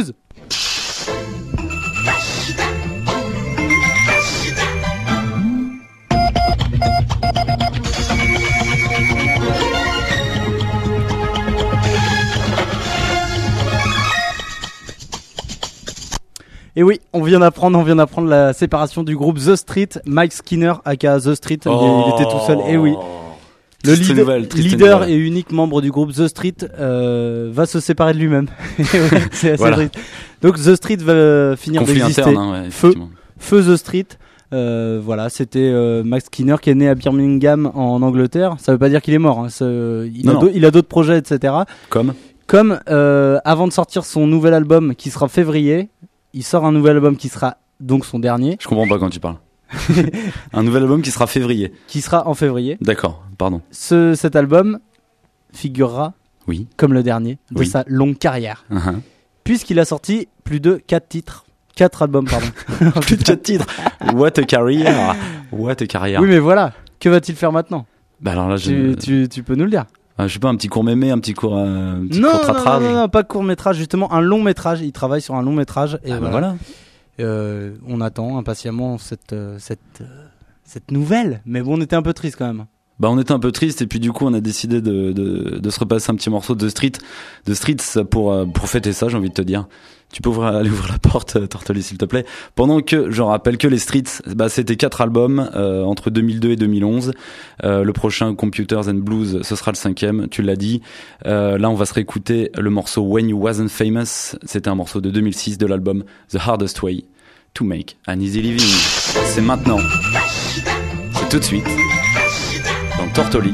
Et oui, on vient d'apprendre, on vient d'apprendre la séparation du groupe The Street. Mike Skinner, aka The Street, Oh. il, il était tout seul. Et oui, le Triste leader, nouvelle, triste leader nouvelle. et unique membre du groupe The Street euh, va se séparer de lui-même. Et oui, c'est assez Voilà. triste. Donc The Street va finir Conflit d'exister. interne, hein, ouais, Feu, effectivement. Feu The Street. Euh, voilà, c'était euh, Max Skinner qui est né à Birmingham en Angleterre. Ça veut pas dire qu'il est mort. Hein. C'est- Il, Non, a non. d'au- il a d'autres projets, et cetera. Comme Comme euh, avant de sortir son nouvel album qui sera février, il sort un nouvel album qui sera donc son dernier, Je comprends pas quand tu parles. Un nouvel album qui sera février. qui sera en février. D'accord, pardon. Ce, cet album figurera, Oui. comme le dernier, de Oui. sa longue carrière, Uh-huh. puisqu'il a sorti plus de quatre titres. quatre albums, pardon. Plus de quatre titres. What a carrière. What a carrière. Oui, mais voilà. Que va-t-il faire maintenant? Bah alors là, je, tu, tu, tu peux nous le dire. ah, je sais pas, un petit court mémé, un petit court, euh, un petit Non, court non, non, tratrage. non, non, pas court métrage, justement, un long métrage. Il travaille sur un long métrage. Et Ah, bah voilà. voilà. Euh, on attend impatiemment cette, euh, cette, euh, cette nouvelle. Mais bon, on était un peu triste quand même. Bah on était un peu triste et puis du coup on a décidé de, de, de se repasser un petit morceau de Street, de Street ça, pour euh, pour fêter ça, j'ai envie de te dire. Tu peux ouvrir, aller ouvrir la porte, euh, Tortoli, s'il te plaît. Pendant que je rappelle que les Streets, bah c'était quatre albums euh, entre deux mille deux et deux mille onze. Euh, le prochain Computers and Blues, ce sera le cinquième. Tu l'as dit. Euh, là on va se réécouter le morceau When You Wasn't Famous. C'était un morceau de deux mille six de l'album The Hardest Way to Make an Easy Living. C'est maintenant. C'est tout de suite. Dans Tortoli.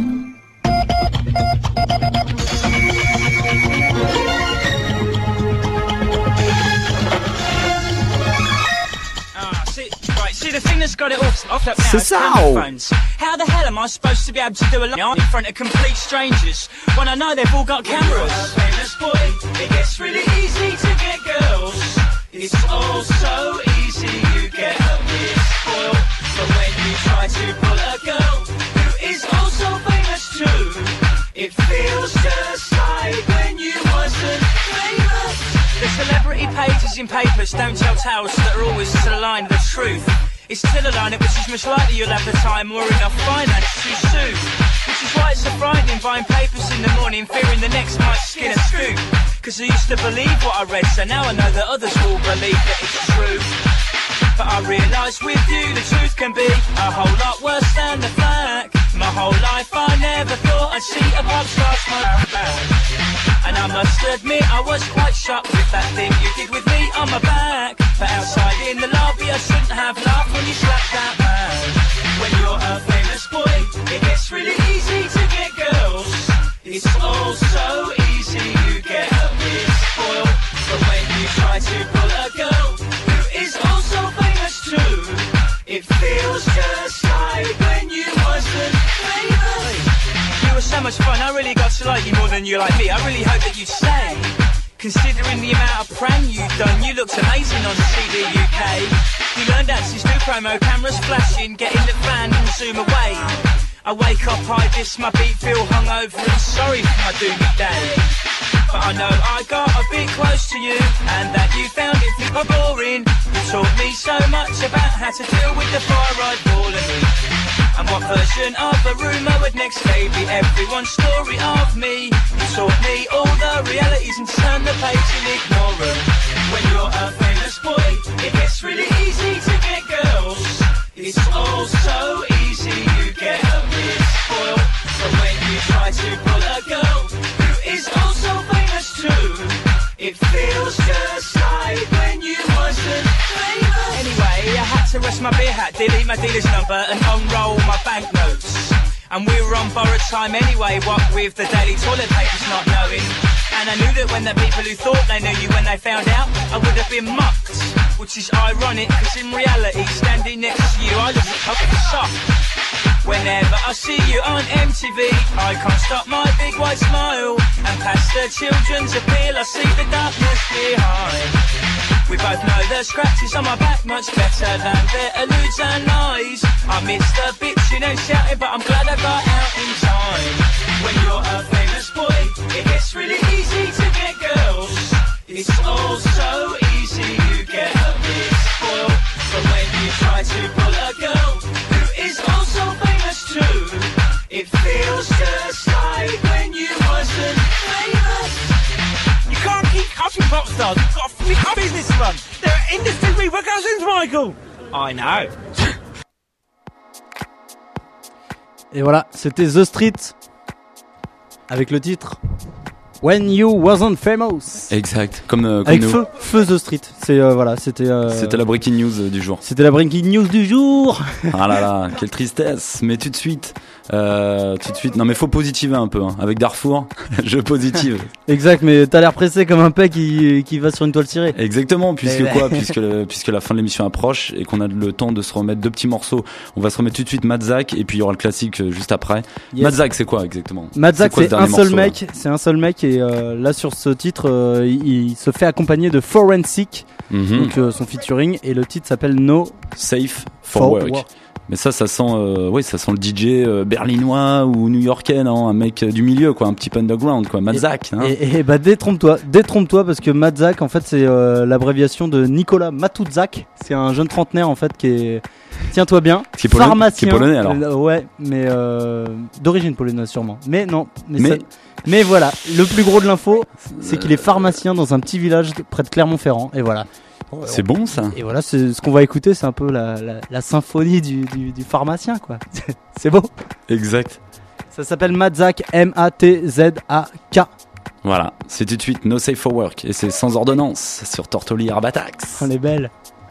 See the thing that's got it off, off up now C'est is ça. camera phones. How the hell am I supposed to be able to do a line in front of complete strangers when I know they've all got cameras? Famous boy, it gets really easy to get girls. It's all so easy, you get a bit spoiled. But when you try to pull a girl who is also famous too, it feels just like when you wasn't famous. The celebrity pages in papers don't tell tales that are always to the line of the truth. It's to the line at which is much likely you'll have the time or enough finance too soon. Which is why it's a Friday buying papers in the morning, fearing the next might skin a scoop. Cause I used to believe what I read, so now I know that others will believe that it's true. But I realise with you the truth can be a whole lot worse than the flag. My whole life I never thought I'd see a pop star smoke bag. And I must admit I was quite shocked with that thing you did with me on my back. But outside in the lobby I shouldn't have laughed when you slapped that man. When you're a famous boy, it gets really easy to get girls. It's all so easy, you get a bit spoiled. But when you try to pull a girl who is also famous too, it feels just like when you wasn't famous. You were so much fun, I really got to like you more than you like me. I really hope that you'd stay. Considering the amount of prank you've done, you looked amazing on C D U K. You learned dances through promo cameras flashing, getting the fan and zoom away. I wake up, I diss my beat, feel hungover and sorry for my doomy day. But I know I got a bit close to you, and that you found it super boring. You taught me so much about how to deal with the fire I'd ball of me. And what version of a rumour would next day be everyone's story of me. You taught me all the realities and turn the page and ignore them. When you're a famous boy, it gets really easy to get girls. It's all so easy, you get a bit spoiled. But when you try to pull a girl who is also famous too, it feels just like when you wasn't famous. Anyway, I had to rest my beer hat, delete my dealer's number and unroll my banknotes. And we were on borrowed time anyway, what with the daily toilet papers not knowing. And I knew that when the people who thought they knew you, when they found out, I would have been mocked. Which is ironic, cause in reality, standing next to you, I look like a shock. Whenever I see you on M T V, I can't stop my big white smile. And past the children's appeal, I see the darkness behind. We both know the scratches on my back much better than their alludes and lies. I miss the bitching and shouting, but I'm glad I got out in time. When you're a famous boy, it gets really easy to get girls. It's all so easy, you get a bit spoiled. But when you try to pull a girl who is also famous too, it feels just like when you wasn't famous. You can't keep cutting pop stars, you've got a business to run. There are industry George Michael. I know. Et voilà, c'était The Street avec le titre When You Wasn't Famous. Exact, comme, euh, comme avec nous. feu, feu The Street. C'est euh, voilà, c'était. Euh, c'était la breaking news euh, du jour. C'était la breaking news du jour. Ah là là, quelle tristesse. Mais tout de suite, euh, tout de suite. Non mais faut positiver un peu. Hein. Avec Darfour, je positive. Exact, mais t'as l'air pressé comme un pet qui qui va sur une toile cirée. Exactement, puisque mais quoi, puisque le, puisque la fin de l'émission approche et qu'on a le temps de se remettre deux petits morceaux. On va se remettre tout de suite Madzak et puis il y aura le classique euh, juste après. Yes. Madzak, c'est quoi exactement? Madzak, c'est, c'est un seul morceau, mec. Là c'est un seul mec et euh, là sur ce titre, euh, il, il se fait accompagner de Forensic, mm-hmm. donc euh, son featuring, et le titre s'appelle No Safe for, for work. work. Mais ça, ça sent, euh, oui, ça sent le D J euh, berlinois ou new-yorkais, non, un mec du milieu, quoi, un petit peu underground, quoi, Madzak. Et, hein. et, et bah détrompe-toi, détrompe-toi parce que Madzak, en fait, c'est euh, l'abréviation de Nicolas Matuszak. C'est un jeune trentenaire, en fait, qui est, tiens-toi bien, qui est polonais, pharmacien. Qui est polonais alors. Euh, ouais, mais euh, d'origine polonaise sûrement. Mais non, mais, mais... Ça, mais voilà, le plus gros de l'info, c'est qu'il est pharmacien dans un petit village près de Clermont-Ferrand, et voilà. C'est bon ça. Et voilà, c'est, ce qu'on va écouter, c'est un peu la, la, la symphonie du, du, du pharmacien, quoi. C'est beau. Exact. Ça s'appelle Madzak, M A T Z A K. Voilà, c'est tout de suite No Safe for Work et c'est sans ordonnance sur Tortoli Herbatax. On est belle.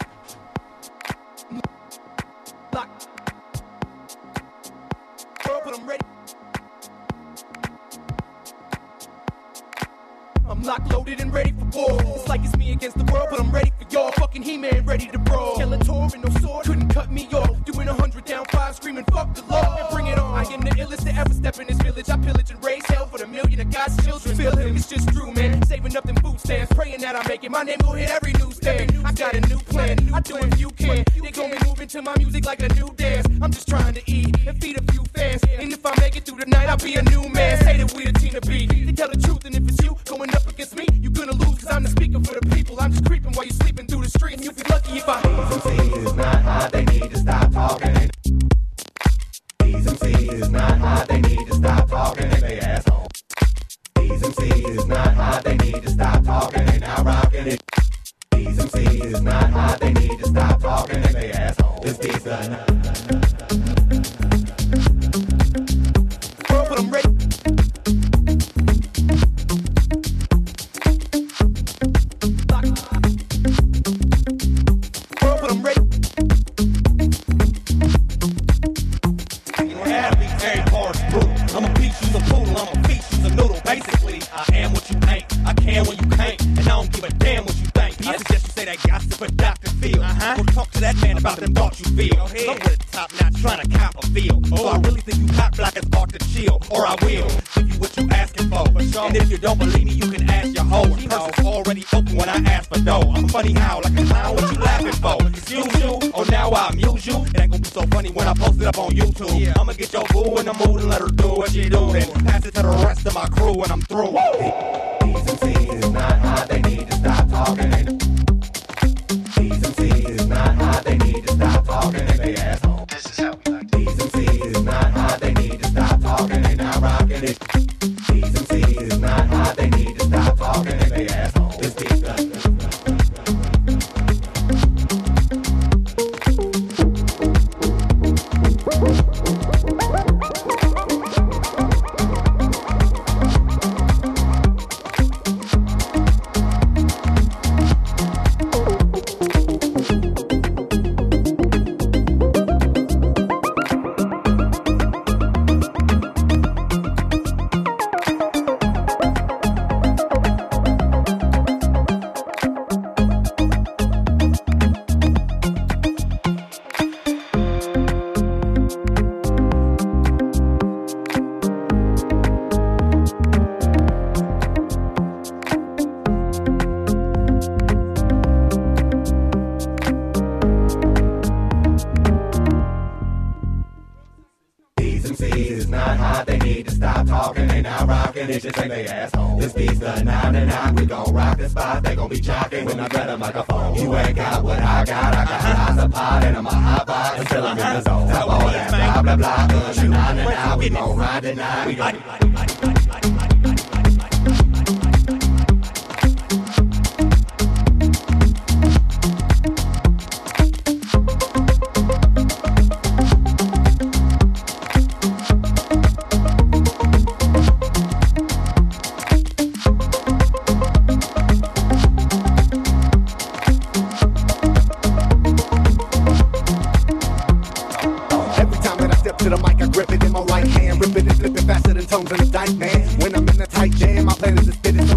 I'm locked, loaded, and ready for war. It's like it's me against the world, but I'm ready for y'all. Fucking He-Man, ready to brawl. Skeletor and no sword couldn't cut me off. Doing a hundred down five, screaming fuck the law and bring it on. I am the illest to ever step in this village. I pillage and raise hell for the million of God's children. Feel him, it's just true, man. Saving up them food stamps, praying that I make it. My name will hit every newsstand. I got a new plan. I do if you can. They gon' be moving to my music like a new dance. I'm just trying to eat and feed a few fans. And if I make it through the night, I'll be a new man. Say that we the team to beat. They tell the truth, and if it's you going up against me, you gonna lose, cause I'm the speaker for the people. I'm just creeping while you're sleeping through the street, and you'll be lucky if I. These M Cs is not hot, they need to stop talking. These M Cs is not hot, they need to stop talking, and they asshole. These M Cs is not hot, they need to stop talking, and now rocking it. These M Cs is not hot, they need to stop talking, and they asshole. This beat's done. But I'm ready. About them thoughts you feel. Some with the top not trying to cop a feel. Oh. So I really think you cop blockers ought to chill. Or I will give you what you asking for. Sure. And if you don't believe me, you can ask your hoe. Purse already open when I ask for dough. I'm funny how, like a clown, what you laughing for? Excuse you, oh now I amuse you. It ain't gonna be so funny when I post it up on YouTube. Yeah. I'ma get your boo in the mood and let her do what she do. Then pass it to the rest of my crew when I'm through. These M Cs is not hot, they need to stop talking. These M Cs is not hot, they need to stop talking and they asshole. This is how we like. These M Cs is not hot, they need to stop talking and now rocking it. These M Cs is not hot, they need to stop talking and they asshole. This beat's done. Just like they asshole. This beat's the nine and nine. We gon' rock the spot. They gon' be jocking when I grab a microphone. You ain't got what I got. I got lots of pot and I'm a hot box until I'm in the zone. Stop all that blah blah blah. Cause the nine and nine. We gon' ride the nine. We gon'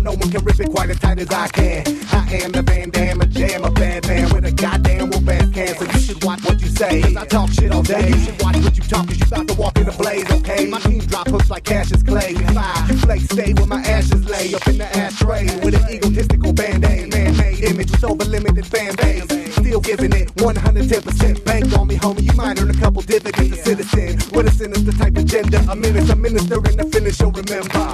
no one can rip it quite as tight as I can. I am the Van Damme, a jam, a bad man with a goddamn whoop ass can. So you should watch what you say, cause I talk shit all day. You should watch what you talk, cause you about to walk in a blaze, okay? My team drop hooks like Cassius Clay. Fire, you flake, stay where my ashes lay. Up in the ashtray with an egotistical band-aid. Man-made image with over limited fan base. Still giving it one hundred ten percent. Bank on me, homie, you might earn a couple dividends. A citizen with a sinister type agenda. A menace, a minister, and a finish, you'll remember.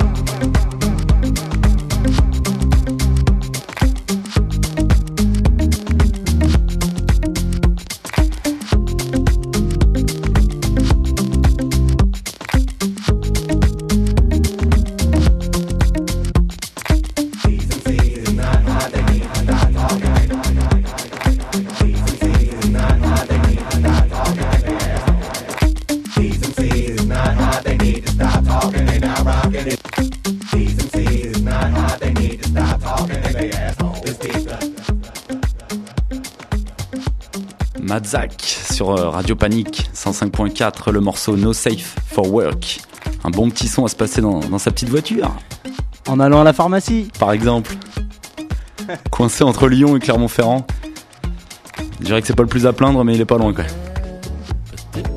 Madzak sur Radio Panique cent cinq point quatre, le morceau No Safe for Work. Un bon petit son à se passer dans, dans sa petite voiture. En allant à la pharmacie. Par exemple. Coincé entre Lyon et Clermont-Ferrand. Je dirais que c'est pas le plus à plaindre, mais il est pas loin quand même.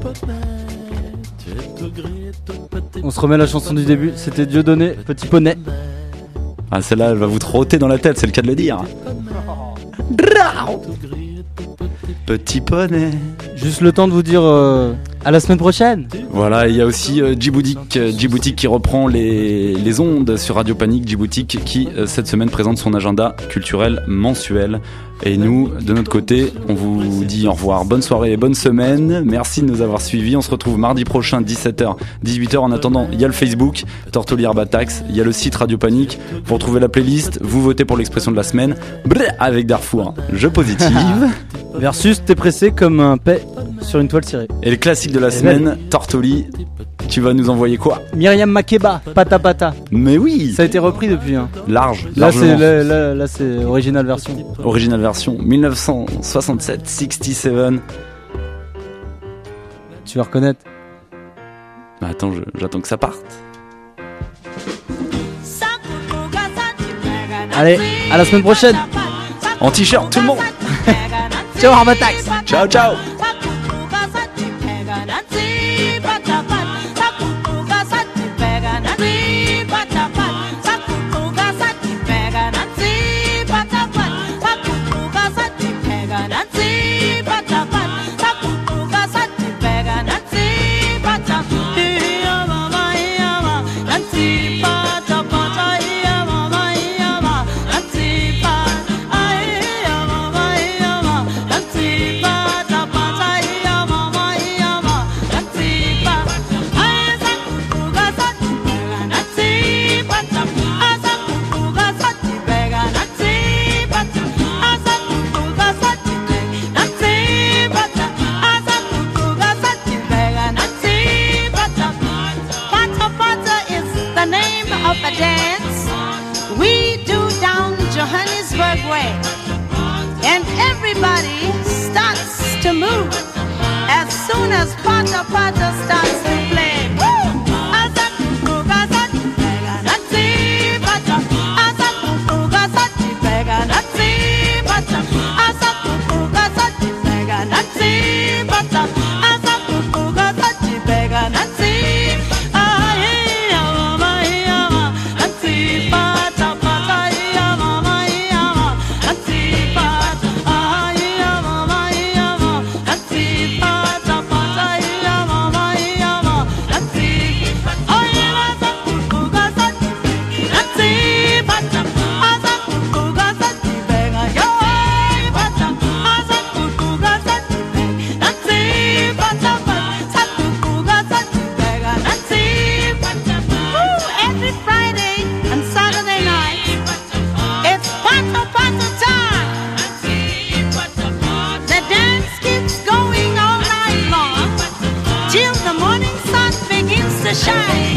On se remet la chanson du début, c'était Dieudonné, Petit Poney. Ah, celle-là, elle va vous trotter dans la tête, c'est le cas de le dire. Petit Poney. Juste le temps de vous dire euh, à la semaine prochaine. Voilà, il y a aussi euh, Djiboutique, euh, Djiboutique qui reprend les, les ondes sur Radio Panique. Djiboutique qui euh, cette semaine présente son agenda culturel mensuel. Et nous, de notre côté, on vous dit au revoir. Bonne soirée et bonne semaine. Merci de nous avoir suivis. On se retrouve mardi prochain, dix-sept heures, dix-huit heures. En attendant, il y a le Facebook, Tortolière Batax. Il y a le site Radio Panique. Vous retrouvez la playlist. Vous votez pour l'expression de la semaine. Brrr, avec Darfour. Jeu positif. Versus t'es pressé comme un paix sur une toile cirée. Et le classique de la et semaine, même. Tortoli. Tu vas nous envoyer quoi? Myriam Makeba, Pata Pata. Mais oui. Ça a été repris depuis. Hein. Large. Là c'est, là, là, là c'est original version. Original version. dix-neuf cent soixante-sept, soixante-sept. Tu vas reconnaître. Bah attends, je, j'attends que ça parte. Allez, à la semaine prochaine. En t-shirt, tout le monde. Ciao Arbatax. Ciao, ciao. Everybody starts to move as soon as Pata Pata starts to play. Shine.